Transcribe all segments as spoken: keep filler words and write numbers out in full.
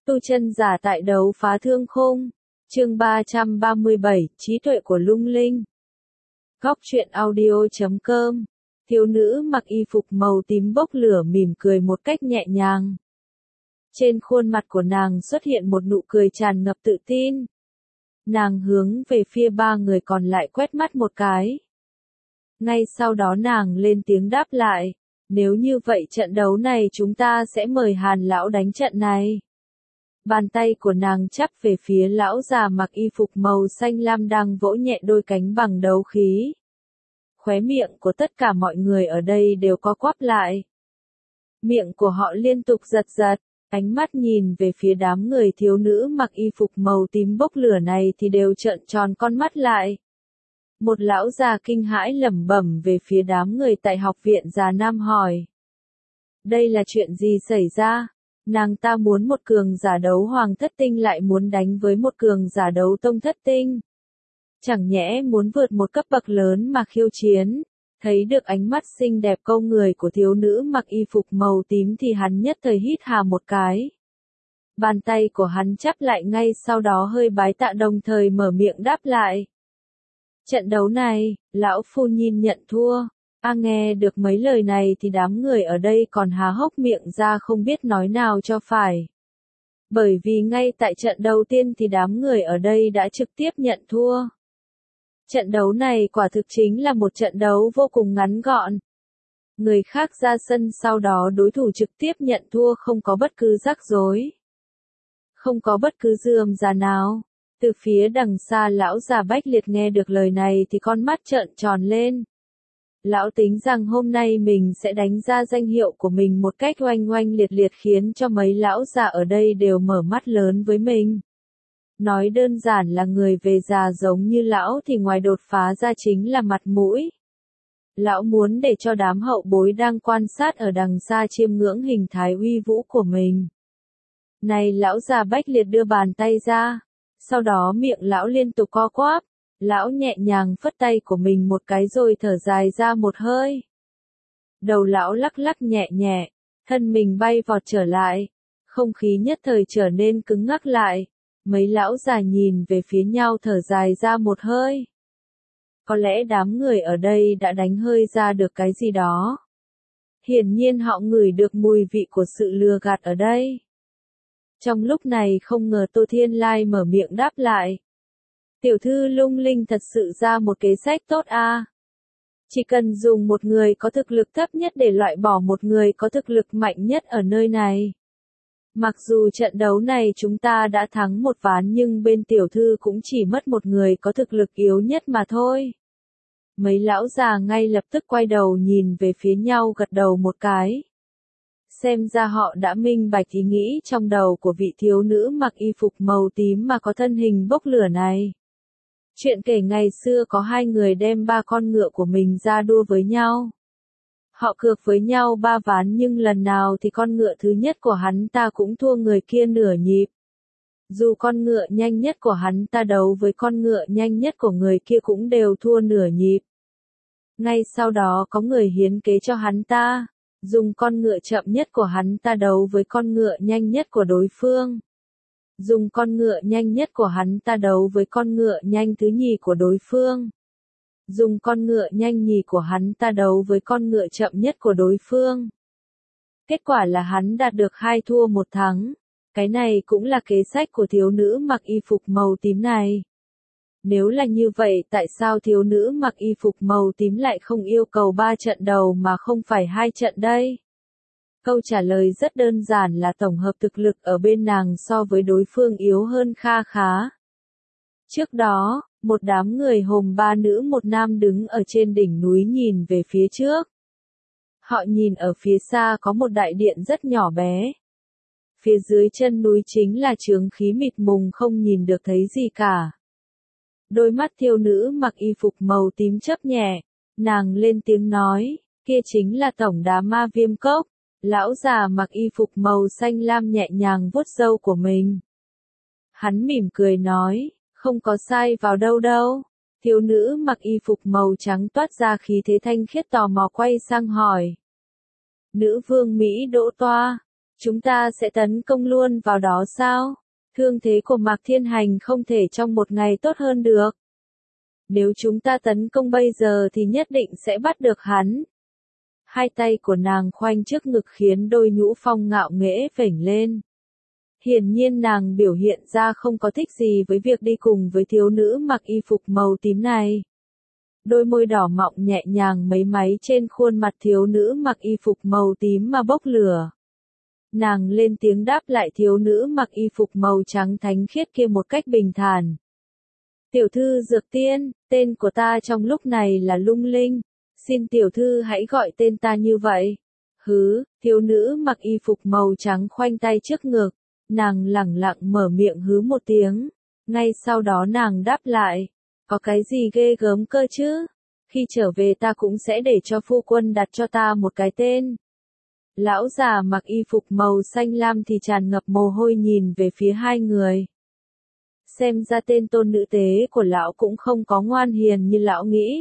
Tu chân giả tại đấu phá thương khung. Chương ba trăm ba mươi bảy, trí tuệ của lung linh. Góc truyện audio chấm com. Thiếu nữ mặc y phục màu tím bốc lửa mỉm cười một cách nhẹ nhàng. Trên khuôn mặt của nàng xuất hiện một nụ cười tràn ngập tự tin. Nàng hướng về phía ba người còn lại quét mắt một cái. Ngay sau đó nàng lên tiếng đáp lại. Nếu như vậy trận đấu này chúng ta sẽ mời Hàn lão đánh trận này. Bàn tay của nàng chắp về phía lão già mặc y phục màu xanh lam đang vỗ nhẹ đôi cánh bằng đấu khí. Khóe miệng của tất cả mọi người ở đây đều có quắp lại. Miệng của họ liên tục giật giật, ánh mắt nhìn về phía đám người thiếu nữ mặc y phục màu tím bốc lửa này thì đều trợn tròn con mắt lại. Một lão già kinh hãi lẩm bẩm về phía đám người tại học viện già nam hỏi. Đây là chuyện gì xảy ra? Nàng ta muốn một cường giả đấu hoàng thất tinh lại muốn đánh với một cường giả đấu tông thất tinh. Chẳng nhẽ muốn vượt một cấp bậc lớn mà khiêu chiến. Thấy được ánh mắt xinh đẹp câu người của thiếu nữ mặc y phục màu tím thì hắn nhất thời hít hà một cái. Bàn tay của hắn chắp lại ngay sau đó hơi bái tạ đồng thời mở miệng đáp lại. Trận đấu này, lão phu nhìn nhận thua. A nghe được mấy lời này thì đám người ở đây còn há hốc miệng ra không biết nói nào cho phải. Bởi vì ngay tại trận đầu tiên thì đám người ở đây đã trực tiếp nhận thua. Trận đấu này quả thực chính là một trận đấu vô cùng ngắn gọn. Người khác ra sân sau đó đối thủ trực tiếp nhận thua không có bất cứ rắc rối. Không có bất cứ dư âm ra nào. Từ phía đằng xa lão già Bách Liệt nghe được lời này thì con mắt trợn tròn lên. Lão tính rằng hôm nay mình sẽ đánh ra danh hiệu của mình một cách oanh oanh liệt liệt khiến cho mấy lão già ở đây đều mở mắt lớn với mình. Nói đơn giản là người về già giống như lão thì ngoài đột phá ra chính là mặt mũi. Lão muốn để cho đám hậu bối đang quan sát ở đằng xa chiêm ngưỡng hình thái uy vũ của mình. Này lão già Bách Liệt đưa bàn tay ra. Sau đó miệng lão liên tục co quắp. Lão nhẹ nhàng phất tay của mình một cái rồi thở dài ra một hơi. Đầu lão lắc lắc nhẹ nhẹ, thân mình bay vọt trở lại. Không khí nhất thời trở nên cứng ngắc lại. Mấy lão già nhìn về phía nhau thở dài ra một hơi. Có lẽ đám người ở đây đã đánh hơi ra được cái gì đó. Hiển nhiên họ ngửi được mùi vị của sự lừa gạt ở đây. Trong lúc này không ngờ Tô Thiên Lai mở miệng đáp lại. Tiểu thư lung linh thật sự ra một kế sách tốt a. À. Chỉ cần dùng một người có thực lực thấp nhất để loại bỏ một người có thực lực mạnh nhất ở nơi này. Mặc dù trận đấu này chúng ta đã thắng một ván nhưng bên tiểu thư cũng chỉ mất một người có thực lực yếu nhất mà thôi. Mấy lão già ngay lập tức quay đầu nhìn về phía nhau gật đầu một cái. Xem ra họ đã minh bạch ý nghĩ trong đầu của vị thiếu nữ mặc y phục màu tím mà có thân hình bốc lửa này. Chuyện kể ngày xưa có hai người đem ba con ngựa của mình ra đua với nhau. Họ cược với nhau ba ván nhưng lần nào thì con ngựa thứ nhất của hắn ta cũng thua người kia nửa nhịp. Dù con ngựa nhanh nhất của hắn ta đấu với con ngựa nhanh nhất của người kia cũng đều thua nửa nhịp. Ngay sau đó có người hiến kế cho hắn ta. Dùng con ngựa chậm nhất của hắn ta đấu với con ngựa nhanh nhất của đối phương. Dùng con ngựa nhanh nhất của hắn ta đấu với con ngựa nhanh thứ nhì của đối phương. Dùng con ngựa nhanh nhì của hắn ta đấu với con ngựa chậm nhất của đối phương. Kết quả là hắn đạt được hai thua một thắng. Cái này cũng là kế sách của thiếu nữ mặc y phục màu tím này. Nếu là như vậy tại sao thiếu nữ mặc y phục màu tím lại không yêu cầu ba trận đầu mà không phải hai trận đây? Câu trả lời rất đơn giản là tổng hợp thực lực ở bên nàng so với đối phương yếu hơn kha khá. Trước đó, một đám người hồn ba nữ một nam đứng ở trên đỉnh núi nhìn về phía trước. Họ nhìn ở phía xa có một đại điện rất nhỏ bé. Phía dưới chân núi chính là chướng khí mịt mùng không nhìn được thấy gì cả. Đôi mắt thiếu nữ mặc y phục màu tím chớp nhẹ, nàng lên tiếng nói, kia chính là tổng đá ma viêm cốc. Lão già mặc y phục màu xanh lam nhẹ nhàng vuốt râu của mình. Hắn mỉm cười nói, không có sai vào đâu đâu. Thiếu nữ mặc y phục màu trắng toát ra khí thế thanh khiết tò mò quay sang hỏi. Nữ vương Mỹ Đỗ Toa, Chúng ta sẽ tấn công luôn vào đó sao? Thương thế của Mạc Thiên Hành không thể trong một ngày tốt hơn được. Nếu chúng ta tấn công bây giờ thì nhất định sẽ bắt được hắn. Hai tay của nàng khoanh trước ngực khiến đôi nhũ phong ngạo nghễ vểnh lên. Hiển nhiên nàng biểu hiện ra không có thích gì với việc đi cùng với thiếu nữ mặc y phục màu tím này. Đôi môi đỏ mọng nhẹ nhàng mấy máy trên khuôn mặt thiếu nữ mặc y phục màu tím mà bốc lửa. Nàng lên tiếng đáp lại thiếu nữ mặc y phục màu trắng thánh khiết kia một cách bình thản. Tiểu thư Dược Tiên, tên của ta trong lúc này là Lung Linh. Xin tiểu thư hãy gọi tên ta như vậy. Hứ, thiếu nữ mặc y phục màu trắng khoanh tay trước ngực. Nàng lẳng lặng mở miệng hứ một tiếng. Ngay sau đó nàng đáp lại. Có cái gì ghê gớm cơ chứ? Khi trở về ta cũng sẽ để cho phu quân đặt cho ta một cái tên. Lão già mặc y phục màu xanh lam thì tràn ngập mồ hôi nhìn về phía hai người. Xem ra tên tôn nữ tế của lão cũng không có ngoan hiền như lão nghĩ.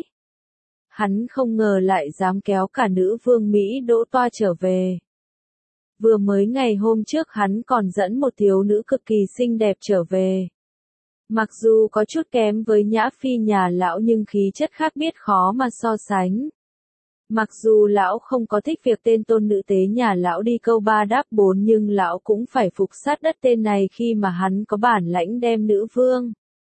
Hắn không ngờ lại dám kéo cả nữ vương Mỹ Đỗ Toa trở về. Vừa mới ngày hôm trước hắn còn dẫn một thiếu nữ cực kỳ xinh đẹp trở về. Mặc dù có chút kém với Nhã Phi nhà lão nhưng khí chất khác biết khó mà so sánh. Mặc dù lão không có thích việc tên tôn nữ tế nhà lão đi câu ba đáp bốn nhưng lão cũng phải phục sát đất tên này khi mà hắn có bản lãnh đem nữ vương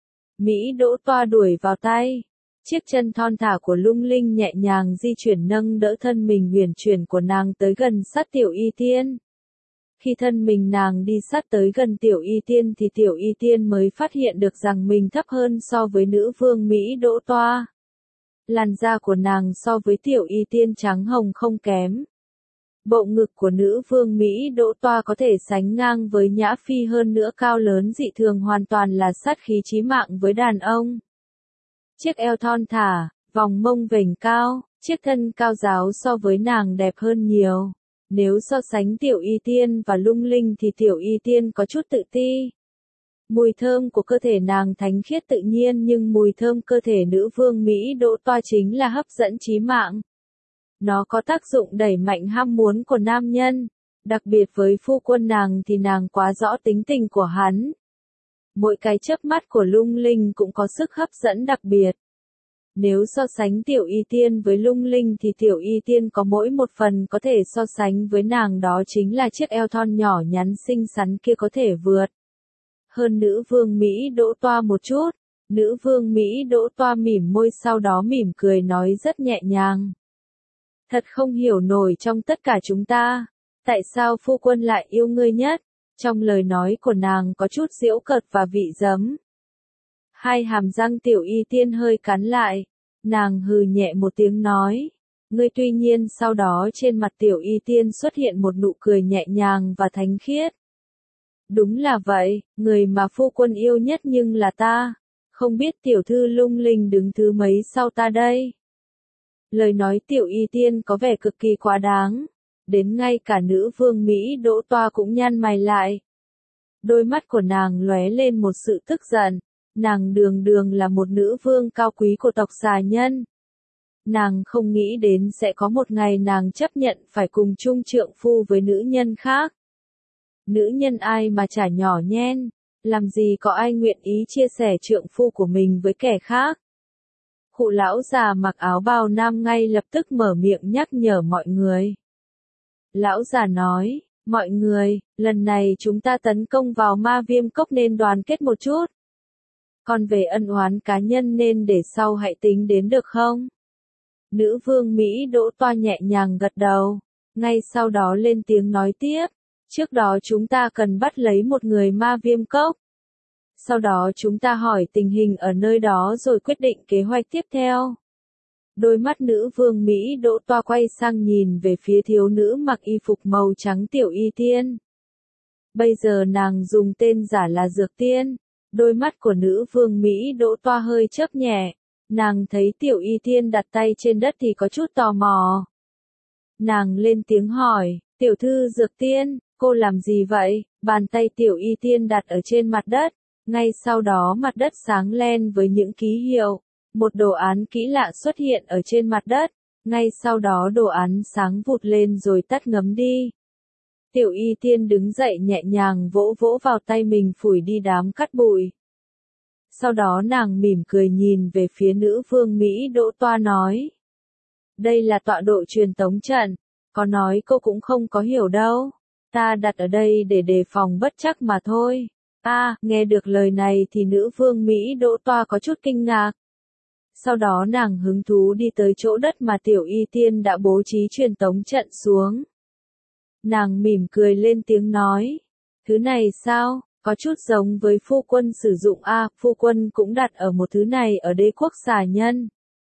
Mỹ Đỗ Toa đuổi vào tay. Chiếc chân thon thả của Lung Linh nhẹ nhàng di chuyển nâng đỡ thân mình huyền chuyển của nàng tới gần sát Tiểu Y Tiên. Khi thân mình nàng đi sát tới gần Tiểu Y Tiên thì Tiểu Y Tiên mới phát hiện được rằng mình thấp hơn so với nữ vương Mỹ Đỗ Toa. Làn da của nàng so với Tiểu Y Tiên trắng hồng không kém. Bộ ngực của nữ vương Mỹ Đỗ Toa có thể sánh ngang với Nhã Phi hơn nữa cao lớn dị thường hoàn toàn là sát khí chí mạng với đàn ông. Chiếc eo thon thả, vòng mông vểnh cao, chiếc thân cao ráo so với nàng đẹp hơn nhiều. Nếu so sánh Tiểu Y Tiên và Lung Linh thì Tiểu Y Tiên có chút tự ti. Mùi thơm của cơ thể nàng thánh khiết tự nhiên nhưng mùi thơm cơ thể nữ vương Mỹ Đỗ Toa chính là hấp dẫn chí mạng. Nó có tác dụng đẩy mạnh ham muốn của nam nhân, đặc biệt với phu quân nàng thì nàng quá rõ tính tình của hắn. Mỗi cái chớp mắt của Lung Linh cũng có sức hấp dẫn đặc biệt. Nếu so sánh Tiểu Y Tiên với Lung Linh thì Tiểu Y Tiên có mỗi một phần có thể so sánh với nàng, đó chính là chiếc eo thon nhỏ nhắn xinh xắn kia có thể vượt hơn nữ vương Mỹ Đỗ Toa một chút. Nữ vương Mỹ Đỗ Toa mỉm môi sau đó mỉm cười nói rất nhẹ nhàng. Thật không hiểu nổi trong tất cả chúng ta, tại sao phu quân lại yêu ngươi nhất? Trong lời nói của nàng có chút giễu cợt và vị giấm. Hai hàm răng Tiểu Y Tiên hơi cắn lại, nàng hừ nhẹ một tiếng nói. Ngươi tuy nhiên sau đó trên mặt Tiểu Y Tiên xuất hiện một nụ cười nhẹ nhàng và thánh khiết. Đúng là vậy, người mà phu quân yêu nhất nhưng là ta. Không biết tiểu thư Lung Linh đứng thứ mấy sau ta đây? Lời nói Tiểu Y Tiên có vẻ cực kỳ quá đáng. Đến ngay cả nữ vương Mỹ Đỗ Toa cũng nhăn mày lại. Đôi mắt của nàng lóe lên một sự tức giận. Nàng đường đường là một nữ vương cao quý của tộc xà nhân. Nàng không nghĩ đến sẽ có một ngày nàng chấp nhận phải cùng chung trượng phu với nữ nhân khác. Nữ nhân ai mà chả nhỏ nhen, làm gì có ai nguyện ý chia sẻ trượng phu của mình với kẻ khác. Cụ lão già mặc áo bào nam ngay lập tức mở miệng nhắc nhở mọi người. Lão già nói, mọi người, lần này chúng ta tấn công vào Ma Viêm Cốc nên đoàn kết một chút. Còn về ân oán cá nhân nên để sau hãy tính đến được không? Nữ vương Mỹ Đỗ Toa nhẹ nhàng gật đầu, ngay sau đó lên tiếng nói tiếp. Trước đó chúng ta cần bắt lấy một người Ma Viêm Cốc. Sau đó chúng ta hỏi tình hình ở nơi đó rồi quyết định kế hoạch tiếp theo. Đôi mắt nữ vương Mỹ Đỗ Toa quay sang nhìn về phía thiếu nữ mặc y phục màu trắng Tiểu Y Tiên. Bây giờ nàng dùng tên giả là Dược Tiên. Đôi mắt của nữ vương Mỹ Đỗ Toa hơi chớp nhẹ. Nàng thấy Tiểu Y Tiên đặt tay trên đất thì có chút tò mò. Nàng lên tiếng hỏi, tiểu thư Dược Tiên, cô làm gì vậy? Bàn tay Tiểu Y Tiên đặt ở trên mặt đất. Ngay sau đó mặt đất sáng lên với những ký hiệu. Một đồ án kỹ lạ xuất hiện ở trên mặt đất. Ngay sau đó đồ án sáng vụt lên rồi tắt ngấm đi. Tiểu Y Tiên đứng dậy nhẹ nhàng vỗ vỗ vào tay mình phủi đi đám cát bụi. Sau đó nàng mỉm cười nhìn về phía nữ vương Mỹ Đỗ Toa nói. Đây là tọa độ truyền tống trận, có nói cô cũng không có hiểu đâu. Ta đặt ở đây để đề phòng bất trắc mà thôi. A, à, nghe được lời này thì nữ vương Mỹ Đỗ Toa có chút kinh ngạc. Sau đó nàng hứng thú đi tới chỗ đất mà Tiểu Y Tiên đã bố trí truyền tống trận xuống. Nàng mỉm cười lên tiếng nói. Thứ này sao, có chút giống với phu quân sử dụng a, à, phu quân cũng đặt ở một thứ này ở đế quốc xà nhân.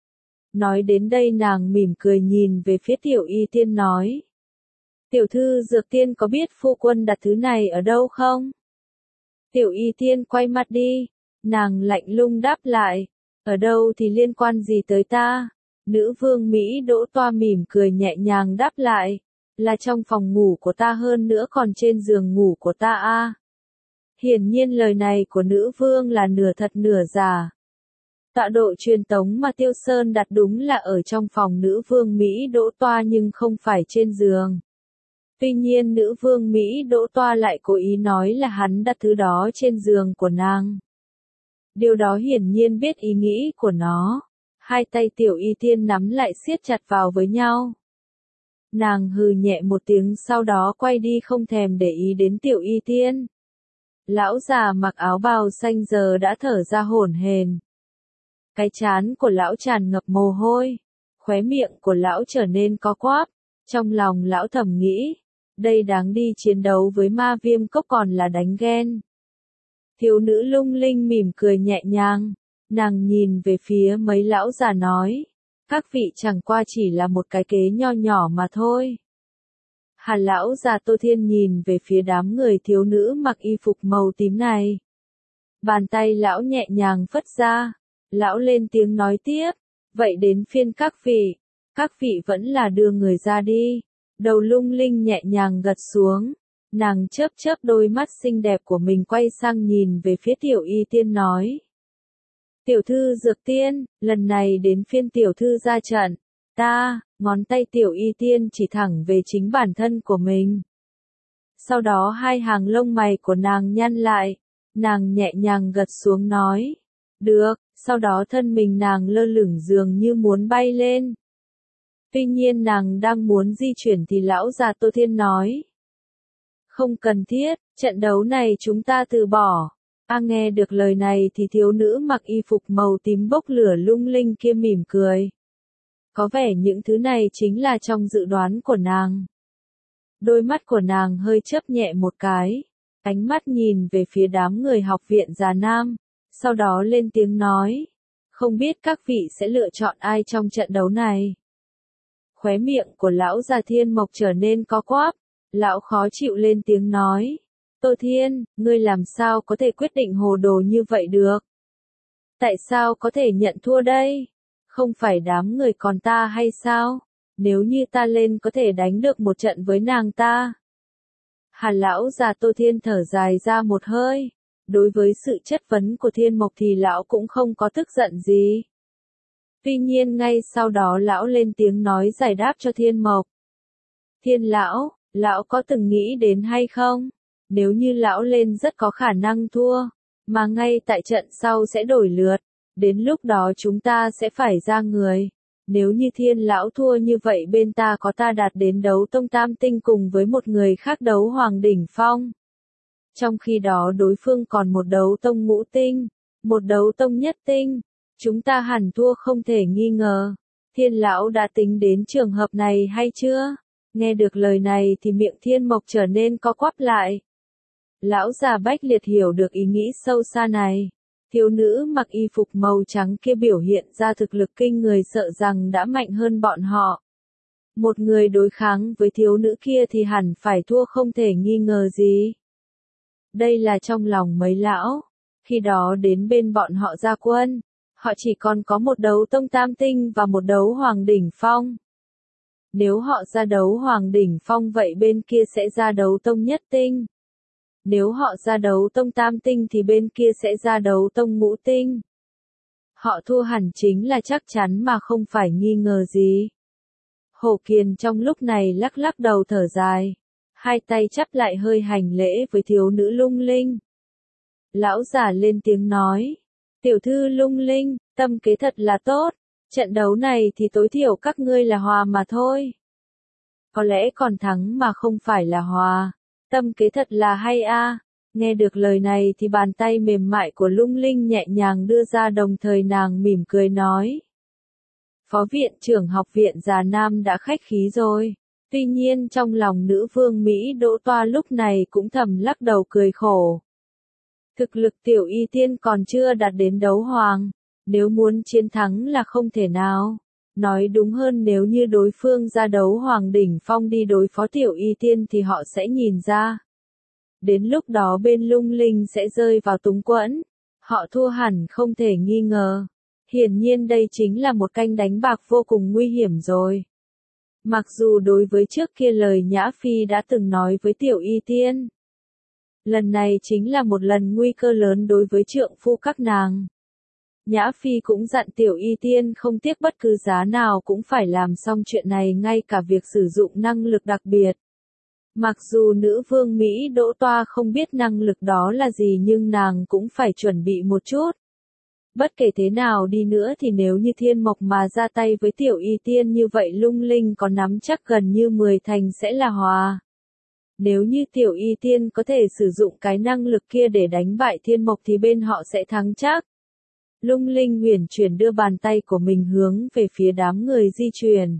Nói đến đây nàng mỉm cười nhìn về phía Tiểu Y Tiên nói. Tiểu thư Dược Tiên có biết phu quân đặt thứ này ở đâu không? Tiểu Y Tiên quay mặt đi, nàng lạnh lùng đáp lại. Ở đâu thì liên quan gì tới ta? Nữ vương Mỹ Đỗ Toa mỉm cười nhẹ nhàng đáp lại. Là trong phòng ngủ của ta, hơn nữa còn trên giường ngủ của ta a. À. Hiển nhiên lời này của nữ vương là nửa thật nửa giả. Tọa độ truyền tống mà Tiêu Sơn đặt đúng là ở trong phòng nữ vương Mỹ Đỗ Toa nhưng không phải trên giường. Tuy nhiên nữ vương Mỹ Đỗ Toa lại cố ý nói là hắn đặt thứ đó trên giường của nàng. Điều đó hiển nhiên biết ý nghĩ của nó. Hai tay Tiểu Y Tiên nắm lại siết chặt vào với nhau. Nàng hừ nhẹ một tiếng sau đó quay đi không thèm để ý đến Tiểu Y Tiên. Lão già mặc áo bào xanh giờ đã thở ra hổn hển. Cái trán của lão tràn ngập mồ hôi. Khóe miệng của lão trở nên co quắp. Trong lòng lão thầm nghĩ. Đây đáng đi chiến đấu với ma viêm cốc còn là đánh ghen. Thiếu nữ lung linh mỉm cười nhẹ nhàng. Nàng nhìn về phía mấy lão già nói. Các vị chẳng qua chỉ là một cái kế nho nhỏ mà thôi. Hà lão già Tô Thiên nhìn về phía đám người thiếu nữ mặc y phục màu tím này. Bàn tay lão nhẹ nhàng phất ra. Lão lên tiếng nói tiếp. Vậy đến phiên các vị. Các vị vẫn là đưa người ra đi. Đầu lung linh nhẹ nhàng gật xuống. Nàng chớp chớp đôi mắt xinh đẹp của mình quay sang nhìn về phía Tiểu Y Tiên nói. Tiểu thư Dược Tiên, lần này đến phiên tiểu thư ra trận. Ta, ngón tay Tiểu Y Tiên chỉ thẳng về chính bản thân của mình. Sau đó hai hàng lông mày của nàng nhăn lại. Nàng nhẹ nhàng gật xuống nói. Được, sau đó thân mình nàng lơ lửng dường như muốn bay lên. Tuy nhiên nàng đang muốn di chuyển thì lão già Tô Thiên nói. Không cần thiết, trận đấu này chúng ta từ bỏ. A à, nghe được lời này thì thiếu nữ mặc y phục màu tím bốc lửa lung linh kia mỉm cười. Có vẻ những thứ này chính là trong dự đoán của nàng. Đôi mắt của nàng hơi chớp nhẹ một cái. Ánh mắt nhìn về phía đám người học viện già nam. Sau đó lên tiếng nói. Không biết các vị sẽ lựa chọn ai trong trận đấu này. Khóe miệng của lão già Thiên Mộc trở nên co quắp. Lão khó chịu lên tiếng nói. Tô Thiên, ngươi làm sao có thể quyết định hồ đồ như vậy được? Tại sao có thể nhận thua đây? Không phải đám người còn ta hay sao? Nếu như ta lên có thể đánh được một trận với nàng ta. Hà lão già Tô Thiên thở dài ra một hơi. Đối với sự chất vấn của Thiên Mộc thì lão cũng không có tức giận gì. Tuy nhiên ngay sau đó lão lên tiếng nói giải đáp cho Thiên Mộc. Thiên lão, lão có từng nghĩ đến hay không? Nếu như lão lên rất có khả năng thua, mà ngay tại trận sau sẽ đổi lượt, đến lúc đó chúng ta sẽ phải ra người. Nếu như Thiên lão thua như vậy bên ta có ta đạt đến đấu tông tam tinh cùng với một người khác đấu hoàng đỉnh phong. Trong khi đó đối phương còn một đấu tông ngũ tinh, một đấu tông nhất tinh, chúng ta hẳn thua không thể nghi ngờ. Thiên lão đã tính đến trường hợp này hay chưa? Nghe được lời này thì miệng Thiên Mộc trở nên co quắp lại. Lão già Bách Liệt hiểu được ý nghĩ sâu xa này. Thiếu nữ mặc y phục màu trắng kia biểu hiện ra thực lực kinh người sợ rằng đã mạnh hơn bọn họ. Một người đối kháng với thiếu nữ kia thì hẳn phải thua không thể nghi ngờ gì. Đây là trong lòng mấy lão. Khi đó đến bên bọn họ ra quân, họ chỉ còn có một đấu tông tam tinh và một đấu hoàng đỉnh phong. Nếu họ ra đấu hoàng đỉnh phong vậy bên kia sẽ ra đấu tông nhất tinh. Nếu họ ra đấu tông tam tinh thì bên kia sẽ ra đấu tông ngũ tinh. Họ thua hẳn chính là chắc chắn mà không phải nghi ngờ gì. Hổ Kiền trong lúc này lắc lắc đầu thở dài. hai tay chắp lại hơi hành lễ với thiếu nữ Lung Linh. Lão già lên tiếng nói, tiểu thư Lung Linh, tâm kế thật là tốt, trận đấu này thì tối thiểu các ngươi là hòa mà thôi. Có lẽ còn thắng mà không phải là hòa, tâm kế thật là hay a. Nghe được lời này thì bàn tay mềm mại của Lung Linh nhẹ nhàng đưa ra, đồng thời nàng mỉm cười nói. Phó viện trưởng học viện Già Nam đã khách khí rồi. Tuy nhiên trong lòng nữ vương Mỹ Đỗ Toa lúc này cũng thầm lắc đầu cười khổ. Thực lực tiểu y tiên còn chưa đạt đến đấu hoàng, nếu muốn chiến thắng là không thể nào. Nói đúng hơn, nếu như đối phương ra đấu hoàng đỉnh phong đi đối phó tiểu y tiên thì họ sẽ nhìn ra. Đến lúc đó bên Lung Linh sẽ rơi vào túng quẫn. Họ thua hẳn không thể nghi ngờ. Hiển nhiên đây chính là một canh đánh bạc vô cùng nguy hiểm rồi. Mặc dù đối với trước kia lời Nhã Phi đã từng nói với tiểu y tiên. Lần này chính là một lần nguy cơ lớn đối với trượng phu các nàng. Nhã Phi cũng dặn tiểu y tiên không tiếc bất cứ giá nào cũng phải làm xong chuyện này, ngay cả việc sử dụng năng lực đặc biệt. Mặc dù nữ vương Mỹ Đỗ Toa không biết năng lực đó là gì nhưng nàng cũng phải chuẩn bị một chút. Bất kể thế nào đi nữa thì nếu như Thiên Mộc mà ra tay với tiểu y tiên như vậy, Lung Linh có nắm chắc gần như mười thành sẽ là hòa. Nếu như tiểu y tiên có thể sử dụng cái năng lực kia để đánh bại Thiên Mộc thì bên họ sẽ thắng chắc. Lung Linh huyền chuyển đưa bàn tay của mình hướng về phía đám người di chuyển.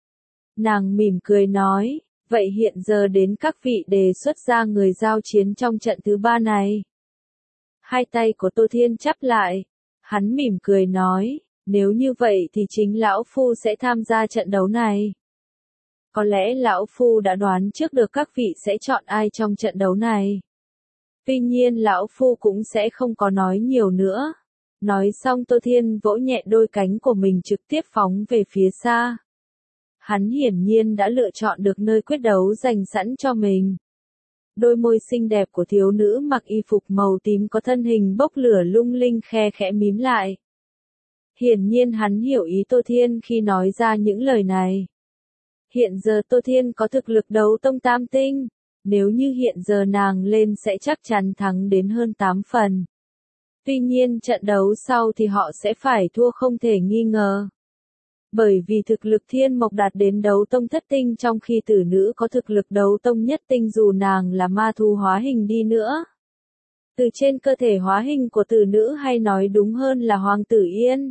Nàng mỉm cười nói, vậy hiện giờ đến các vị đề xuất ra người giao chiến trong trận thứ ba này. Hai tay của Tô Thiên chắp lại. Hắn mỉm cười nói, nếu như vậy thì chính lão phu sẽ tham gia trận đấu này. Có lẽ lão phu đã đoán trước được các vị sẽ chọn ai trong trận đấu này. Tuy nhiên lão phu cũng sẽ không có nói nhiều nữa. Nói xong Tô Thiên vỗ nhẹ đôi cánh của mình trực tiếp phóng về phía xa. Hắn hiển nhiên đã lựa chọn được nơi quyết đấu dành sẵn cho mình. Đôi môi xinh đẹp của thiếu nữ mặc y phục màu tím có thân hình bốc lửa Lung Linh khe khẽ mím lại. Hiển nhiên hắn hiểu ý Tô Thiên khi nói ra những lời này. Hiện giờ Tô Thiên có thực lực đấu tông tam tinh, nếu như hiện giờ nàng lên sẽ chắc chắn thắng đến hơn tám phần. Tuy nhiên trận đấu sau thì họ sẽ phải thua không thể nghi ngờ. Bởi vì thực lực Thiên Mộc đạt đến đấu tông thất tinh, trong khi tử nữ có thực lực đấu tông nhất tinh dù nàng là ma thú hóa hình đi nữa. Từ trên cơ thể hóa hình của tử nữ, hay nói đúng hơn là Hoàng tử Yên.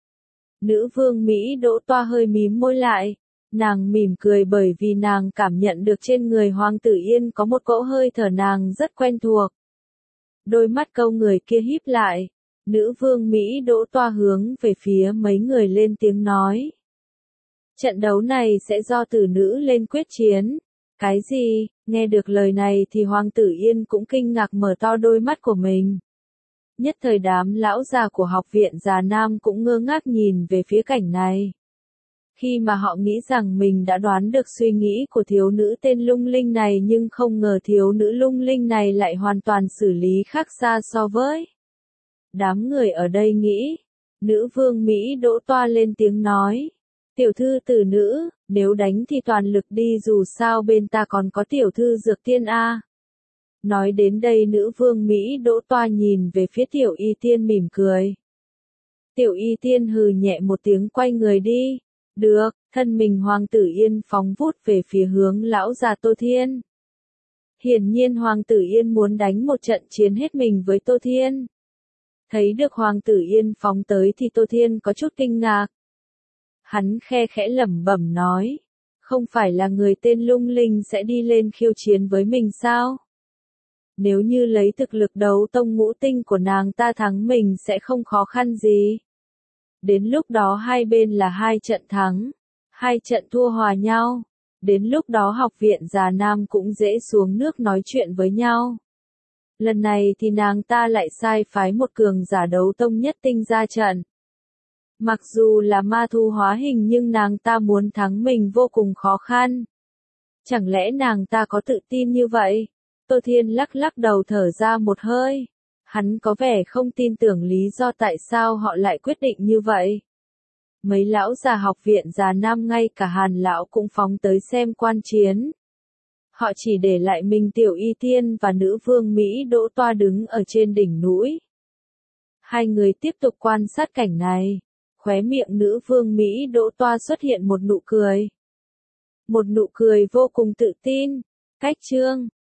Nữ vương Mỹ Đỗ Toa hơi mím môi lại. Nàng mỉm cười bởi vì nàng cảm nhận được trên người Hoàng tử Yên có một cỗ hơi thở nàng rất quen thuộc. Đôi mắt câu người kia híp lại. Nữ vương Mỹ Đỗ Toa hướng về phía mấy người lên tiếng nói. Trận đấu này sẽ do tử nữ lên quyết chiến. Cái gì? Nghe được lời này thì Hoàng tử Yên cũng kinh ngạc mở to đôi mắt của mình. Nhất thời đám lão già của học viện Già Nam cũng ngơ ngác nhìn về phía cảnh này. Khi mà họ nghĩ rằng mình đã đoán được suy nghĩ của thiếu nữ tên Lung Linh này, nhưng không ngờ thiếu nữ Lung Linh này lại hoàn toàn xử lý khác xa so với đám người ở đây nghĩ. Nữ vương Mỹ Đỗ Toa lên tiếng nói. Tiểu thư tử nữ, nếu đánh thì toàn lực đi, dù sao bên ta còn có tiểu thư Dược Tiên A. Nói đến đây nữ vương Mỹ Đỗ Toa nhìn về phía tiểu y tiên mỉm cười. Tiểu y tiên hừ nhẹ một tiếng quay người đi. Được, thân mình Hoàng tử Yên phóng vút về phía hướng lão già Tô Thiên. Hiển nhiên Hoàng tử Yên muốn đánh một trận chiến hết mình với Tô Thiên. Thấy được Hoàng tử Yên phóng tới thì Tô Thiên có chút kinh ngạc. Hắn khe khẽ lẩm bẩm nói, không phải là người tên Lung Linh sẽ đi lên khiêu chiến với mình sao? Nếu như lấy thực lực đấu tông ngũ tinh của nàng ta thắng mình sẽ không khó khăn gì. Đến lúc đó hai bên là hai trận thắng, hai trận thua hòa nhau. Đến lúc đó học viện Già Nam cũng dễ xuống nước nói chuyện với nhau. Lần này thì nàng ta lại sai phái một cường giả đấu tông nhất tinh ra trận. Mặc dù là ma thú hóa hình nhưng nàng ta muốn thắng mình vô cùng khó khăn. Chẳng lẽ nàng ta có tự tin như vậy? Tô Thiên lắc lắc đầu thở ra một hơi. Hắn có vẻ không tin tưởng lý do tại sao họ lại quyết định như vậy. Mấy lão già học viện Già Nam ngay cả Hàn lão cũng phóng tới xem quan chiến. Họ chỉ để lại Minh Tiểu Y Tiên và nữ vương Mỹ Đỗ Toa đứng ở trên đỉnh núi. Hai người tiếp tục quan sát cảnh này. Khóe miệng nữ vương Mỹ Đỗ Toa xuất hiện một nụ cười. Một nụ cười vô cùng tự tin. Cách chương